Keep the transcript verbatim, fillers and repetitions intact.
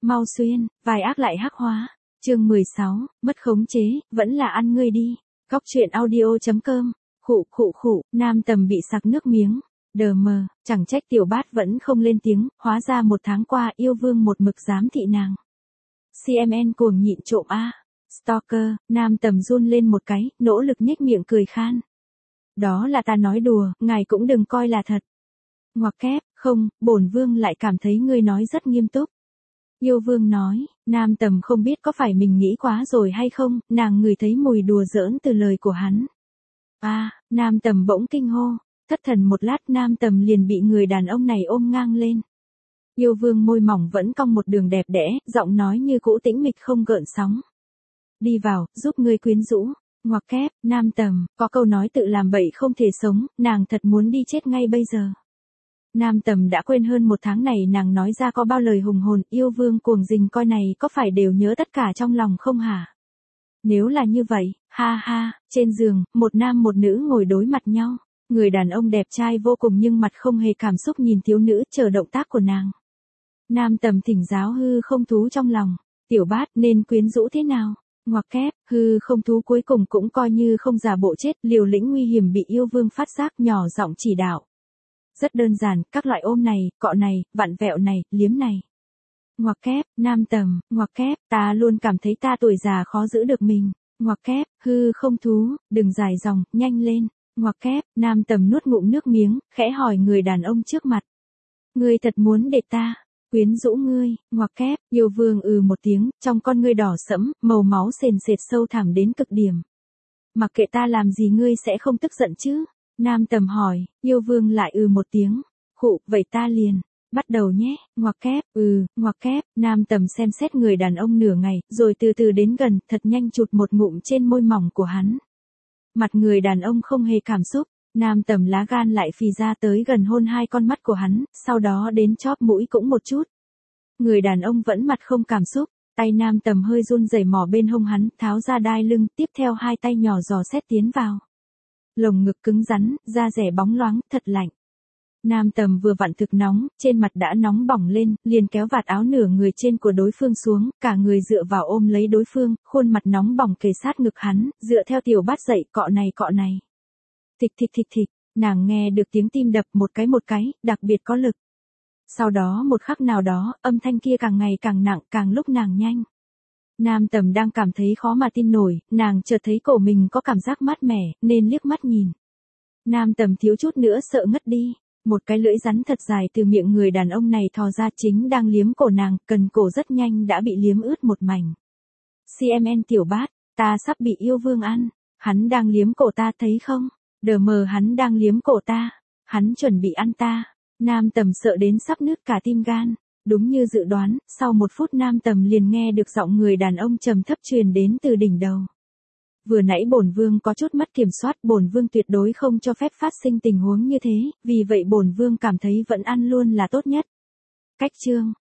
Mau xuyên, vài ác lại hắc hóa. Chương mười sáu, mất khống chế, vẫn là ăn ngươi đi. Cóc truyện audio chấm com. Khụ khụ khụ, Nam Tầm bị sặc nước miếng. Đờ mờ, chẳng trách Tiểu Bát vẫn không lên tiếng, hóa ra một tháng qua yêu vương một mực giám thị nàng. xê em en cuồng nhịn trộm a. Stalker, Nam Tầm run lên một cái, nỗ lực nhếch miệng cười khan. Đó là ta nói đùa, ngài cũng đừng coi là thật. Ngoặc kép, không, bổn vương lại cảm thấy ngươi nói rất nghiêm túc. Yêu vương nói, Nam Tầm không biết có phải mình nghĩ quá rồi hay không, nàng ngửi thấy mùi đùa giỡn từ lời của hắn. À, Nam Tầm bỗng kinh hô, thất thần một lát Nam Tầm liền bị người đàn ông này ôm ngang lên. Yêu vương môi mỏng vẫn cong một đường đẹp đẽ, giọng nói như cũ tĩnh mịch không gợn sóng. Đi vào, giúp ngươi quyến rũ. Ngoặc kép, Nam Tầm, có câu nói tự làm bậy không thể sống, nàng thật muốn đi chết ngay bây giờ. Nam Tầm đã quên hơn một tháng này nàng nói ra có bao lời hùng hồn, yêu vương cuồng dình coi này có phải đều nhớ tất cả trong lòng không hả? Nếu là như vậy, ha ha, trên giường, một nam một nữ ngồi đối mặt nhau. Người đàn ông đẹp trai vô cùng nhưng mặt không hề cảm xúc nhìn thiếu nữ chờ động tác của nàng. Nam Tầm thỉnh giáo hư không thú trong lòng, Tiểu Bát nên quyến rũ thế nào? Ngoặc kép, hư không thú cuối cùng cũng coi như không giả bộ chết, liều lĩnh nguy hiểm bị yêu vương phát giác nhỏ giọng chỉ đạo. Rất đơn giản, các loại ôm này, cọ này, vặn vẹo này, liếm này. Ngoặc kép, Nam Tầm, ngoặc kép, ta luôn cảm thấy ta tuổi già khó giữ được mình. Ngoặc kép, hư không thú, đừng dài dòng, nhanh lên. Ngoặc kép, Nam Tầm nuốt ngụm nước miếng, khẽ hỏi người đàn ông trước mặt. Ngươi thật muốn để ta quyến rũ ngươi? Ngoặc kép, yêu vương ừ một tiếng, trong con ngươi đỏ sẫm, màu máu sền sệt sâu thẳm đến cực điểm. Mặc kệ ta làm gì ngươi sẽ không tức giận chứ? Nam Tầm hỏi, yêu vương lại ừ một tiếng. Khụ, vậy ta liền bắt đầu nhé. Ngoặc kép, ừ, ngoặc kép, Nam Tầm xem xét người đàn ông nửa ngày, rồi từ từ đến gần, thật nhanh chụt một ngụm trên môi mỏng của hắn. Mặt người đàn ông không hề cảm xúc, Nam Tầm lá gan lại phì ra tới gần hôn hai con mắt của hắn, sau đó đến chóp mũi cũng một chút. Người đàn ông vẫn mặt không cảm xúc, tay Nam Tầm hơi run rẩy mò bên hông hắn, tháo ra đai lưng, tiếp theo hai tay nhỏ dò xét tiến vào. Lồng ngực cứng rắn, da rẻ bóng loáng, thật lạnh. Nam Tầm vừa vặn thực nóng, trên mặt đã nóng bỏng lên, liền kéo vạt áo nửa người trên của đối phương xuống, cả người dựa vào ôm lấy đối phương, khuôn mặt nóng bỏng kề sát ngực hắn, dựa theo Tiểu Bát dậy, cọ này cọ này. Thịch thịch thịch thịch, nàng nghe được tiếng tim đập một cái một cái, đặc biệt có lực. Sau đó một khắc nào đó, âm thanh kia càng ngày càng nặng, càng lúc nàng nhanh. Nam Tầm đang cảm thấy khó mà tin nổi, nàng chợt thấy cổ mình có cảm giác mát mẻ, nên liếc mắt nhìn. Nam Tầm thiếu chút nữa sợ ngất đi. Một cái lưỡi rắn thật dài từ miệng người đàn ông này thò ra chính đang liếm cổ nàng, cần cổ rất nhanh đã bị liếm ướt một mảnh. xê em en Tiểu Bát, ta sắp bị yêu vương ăn. Hắn đang liếm cổ ta thấy không? Đờ mờ hắn đang liếm cổ ta. Hắn chuẩn bị ăn ta. Nam Tầm sợ đến sắp nứt cả tim gan. Đúng như dự đoán, sau một phút Nam Tầm liền nghe được giọng người đàn ông trầm thấp truyền đến từ đỉnh đầu. Vừa nãy bổn vương có chút mất kiểm soát, bổn vương tuyệt đối không cho phép phát sinh tình huống như thế, vì vậy bổn vương cảm thấy vẫn ăn luôn là tốt nhất. Cách chương